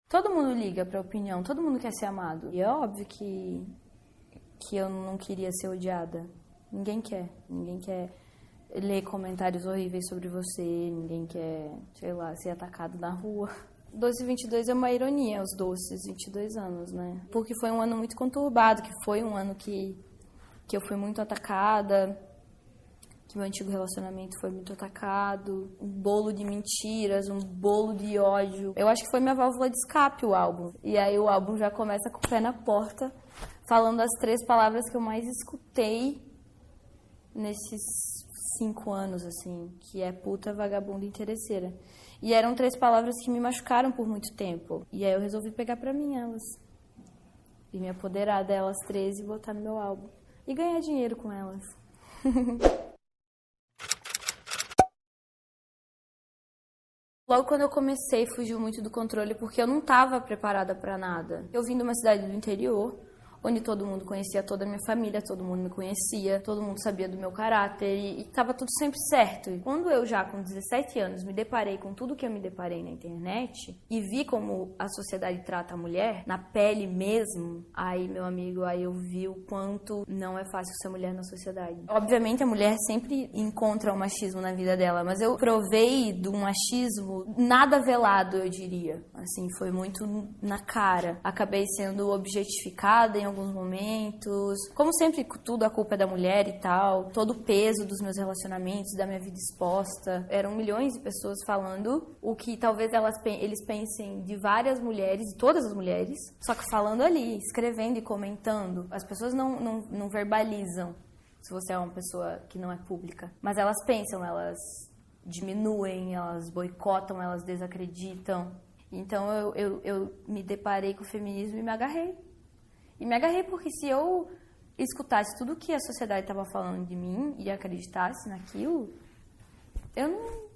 Todo mundo liga pra opinião, todo mundo quer ser amado. E é óbvio que eu não queria ser odiada. Ninguém quer ler comentários horríveis sobre você, ninguém quer, sei lá, ser atacado na rua. Doce 22 é uma ironia, os doces 22 anos, né? Porque foi um ano muito conturbado, que foi um ano que eu fui muito atacada, que meu antigo relacionamento foi muito atacado, um bolo de mentiras, um bolo de ódio. Eu acho que foi minha válvula de escape o álbum. E aí o álbum já começa com o pé na porta, falando as 3 palavras que eu mais escutei nesses 5 anos, assim, que é puta, vagabunda e interesseira. E eram 3 palavras que me machucaram por muito tempo. E aí eu resolvi pegar pra mim elas. E me apoderar delas 3 e botar no meu álbum. E ganhar dinheiro com elas. Logo quando eu comecei, fugiu muito do controle porque eu não estava preparada para nada. Eu vim de uma cidade do interior, onde todo mundo conhecia toda a minha família, todo mundo me conhecia, todo mundo sabia do meu caráter e estava tudo sempre certo. E quando eu já com 17 anos me deparei com tudo que eu me deparei na internet e vi como a sociedade trata a mulher, na pele mesmo, aí, meu amigo, aí eu vi o quanto não é fácil ser mulher na sociedade. Obviamente a mulher sempre encontra o machismo na vida dela, mas eu provei de um machismo nada velado, eu diria. Assim, foi muito na cara. Acabei sendo objetificada em alguns momentos. Como sempre, tudo a culpa é da mulher e tal. Todo o peso dos meus relacionamentos, da minha vida exposta. Eram milhões de pessoas falando o que talvez eles pensem de várias mulheres, de todas as mulheres, só que falando ali, escrevendo e comentando. As pessoas não verbalizam se você é uma pessoa que não é pública. Mas elas pensam, elas diminuem, elas boicotam, elas desacreditam. Então eu me deparei com o feminismo e me agarrei. E me agarrei porque se eu escutasse tudo que a sociedade estava falando de mim e acreditasse naquilo, eu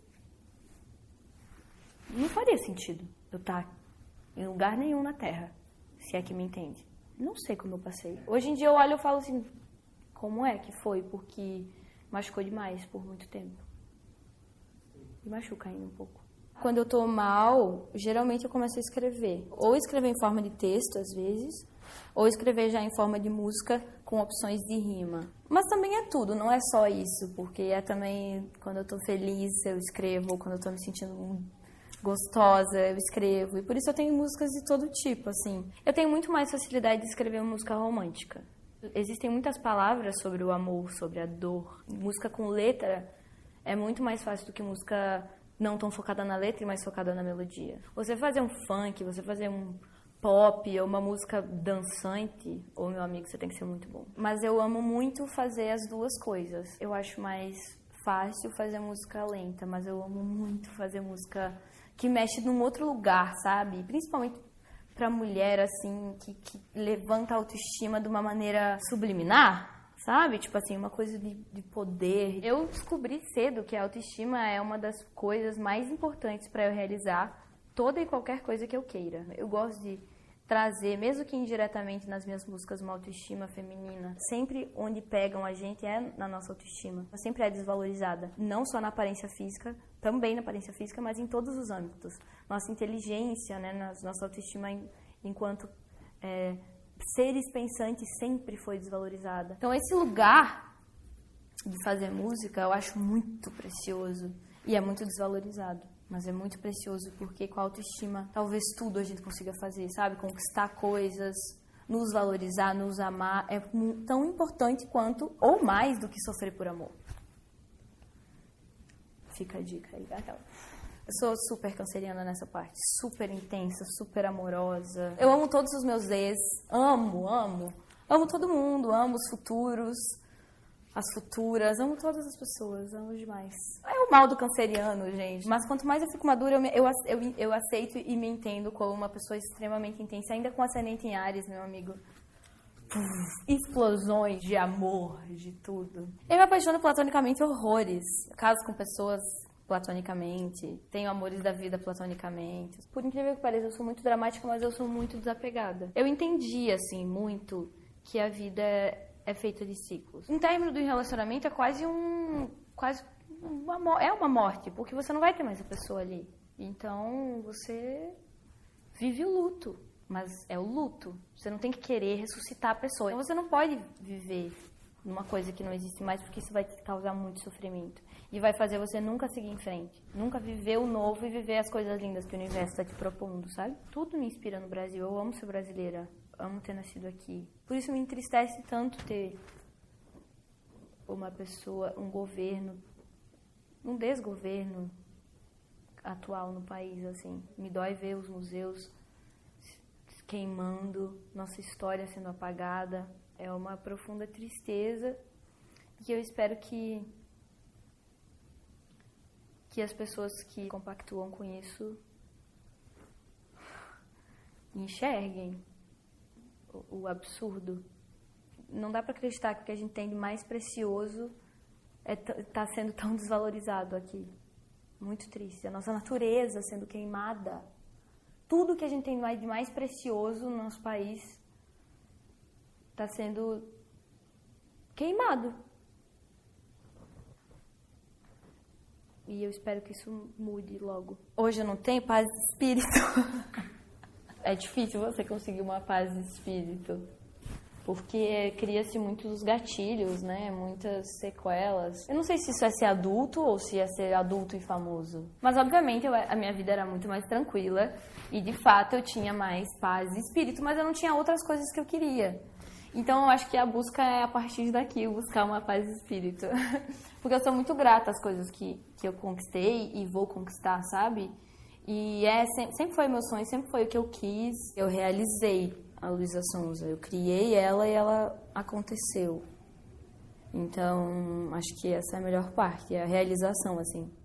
não faria sentido eu estar em lugar nenhum na Terra, se é que me entende. Não sei como eu passei. Hoje em dia eu olho e falo assim, como é que foi? Porque machucou demais por muito tempo. E machuca ainda um pouco. Quando eu tô mal, geralmente eu começo a escrever. Ou escrever em forma de texto, às vezes, ou escrever já em forma de música com opções de rima. Mas também é tudo, não é só isso, porque é também quando eu tô feliz eu escrevo, ou quando eu tô me sentindo gostosa eu escrevo. E por isso eu tenho músicas de todo tipo, assim. Eu tenho muito mais facilidade de escrever uma música romântica. Existem muitas palavras sobre o amor, sobre a dor. Música com letra é muito mais fácil do que música não tão focada na letra e mais focada na melodia. Você fazer um funk, você fazer um pop ou uma música dançante, ou meu amigo, você tem que ser muito bom. Mas eu amo muito fazer as duas coisas. Eu acho mais fácil fazer música lenta, mas eu amo muito fazer música que mexe num outro lugar, sabe? Principalmente pra mulher, assim, que levanta a autoestima de uma maneira subliminar. Sabe? Tipo assim, uma coisa de poder. Eu descobri cedo que a autoestima é uma das coisas mais importantes para eu realizar toda e qualquer coisa que eu queira. Eu gosto de trazer, mesmo que indiretamente nas minhas músicas, uma autoestima feminina. Sempre onde pegam a gente é na nossa autoestima. Ela sempre é desvalorizada. Não só na aparência física, também na aparência física, mas em todos os âmbitos. Nossa inteligência, né? Nossa autoestima enquanto... seres pensantes sempre foi desvalorizada. Então esse lugar de fazer música eu acho muito precioso e é muito desvalorizado, mas é muito precioso porque com a autoestima talvez tudo a gente consiga fazer, sabe? Conquistar coisas, nos valorizar, nos amar é tão importante quanto ou mais do que sofrer por amor. Fica a dica aí, aquela. Eu sou super canceriana nessa parte, super intensa, super amorosa. Eu amo todos os meus ex, amo todo mundo, amo os futuros, as futuras, amo todas as pessoas, amo demais. É o mal do canceriano, gente, mas quanto mais eu fico madura, eu aceito e me entendo como uma pessoa extremamente intensa, ainda com ascendente em Áries, meu amigo. Explosões de amor, de tudo. Eu me apaixono platonicamente horrores, caso com pessoas... platonicamente, tenho amores da vida platonicamente. Por incrível que pareça, eu sou muito dramática, mas eu sou muito desapegada. Eu entendi, assim, muito que a vida é feita de ciclos. Um término do relacionamento é quase uma morte, porque você não vai ter mais a pessoa ali. Então, você vive o luto, mas é o luto. Você não tem que querer ressuscitar a pessoa. Então você não pode viver numa coisa que não existe mais, porque isso vai te causar muito sofrimento. E vai fazer você nunca seguir em frente. Nunca viver o novo e viver as coisas lindas que o universo está te propondo, sabe? Tudo me inspira no Brasil. Eu amo ser brasileira. Amo ter nascido aqui. Por isso me entristece tanto ter uma pessoa, um governo, um desgoverno atual no país, assim. Me dói ver os museus queimando, nossa história sendo apagada. É uma profunda tristeza e eu espero que as pessoas que compactuam com isso enxerguem o absurdo. Não dá para acreditar que o que a gente tem de mais precioso está sendo tão desvalorizado aqui. Muito triste. A nossa natureza sendo queimada. Tudo que a gente tem de mais precioso no nosso país está sendo queimado. E eu espero que isso mude logo. Hoje eu não tenho paz de espírito. É difícil você conseguir uma paz de espírito. Porque cria-se muitos gatilhos, né? Muitas sequelas. Eu não sei se isso é ser adulto ou se é ser adulto e famoso. Mas, obviamente, a minha vida era muito mais tranquila. E, de fato, eu tinha mais paz de espírito. Mas eu não tinha outras coisas que eu queria. Então, eu acho que a busca é, a partir daqui, buscar uma paz de espírito. Porque eu sou muito grata às coisas que eu conquistei e vou conquistar, sabe? E sempre foi meu sonho, sempre foi o que eu quis. Eu realizei a Luísa Sonza. Eu criei ela e ela aconteceu. Então, acho que essa é a melhor parte, é a realização, assim.